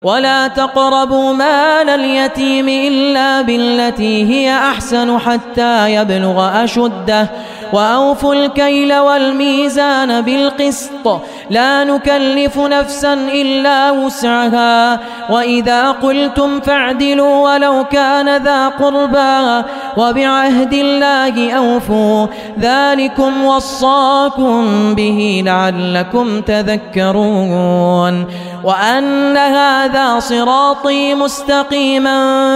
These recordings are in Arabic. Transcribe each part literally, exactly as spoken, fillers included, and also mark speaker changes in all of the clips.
Speaker 1: ولا تقربوا مال اليتيم إلا بالتي هي أحسن حتى يبلغ أشده وأوفوا الكيل والميزان بالقسط لا نكلف نفسا إلا وسعها وإذا قلتم فاعدلوا ولو كان ذا قربى وبعهد الله أوفوا ذلكم وصاكم به لعلكم تذكرون وأن هذا صراطي مستقيما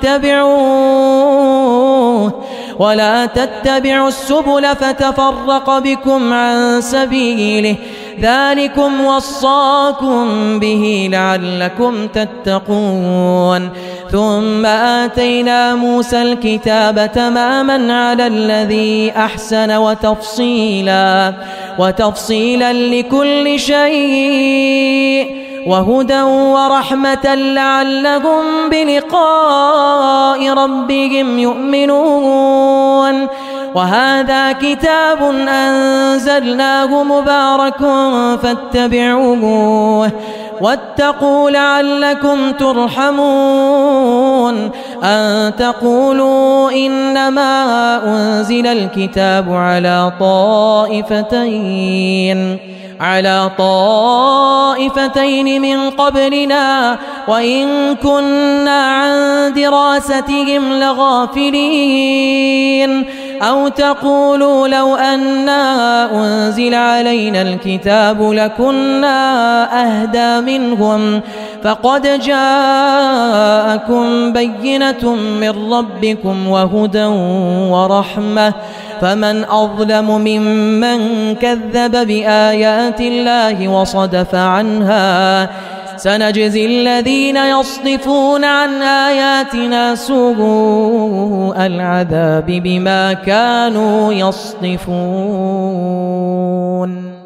Speaker 1: فاتبعوه ولا تتبعوا السبل فتفرق بكم عن سبيله ذلكم وصاكم به لعلكم تتقون ثم آتينا موسى الكتاب تماما على الذي أحسن وتفصيلا وتفصيلا لكل شيء وهدى ورحمة لعلهم بلقاء ربهم يؤمنون وهذا كتاب أنزلناه مبارك فاتبعوه واتقوا لعلكم ترحمون أن تقولوا إنما أنزل الكتاب على طائفتين على طائفتين من قبلنا وإن كنا عن دراستهم لغافلين أو تقولوا لو أنا أنزل علينا الكتاب لكنا أهدى منهم فقد جاءكم بينة من ربكم وهدى ورحمة فمن أظلم ممن كذب بآيات الله وصدف عنها سنجزي الذين يصدفون عن آياتنا سوء العذاب بما كانوا يصدفون.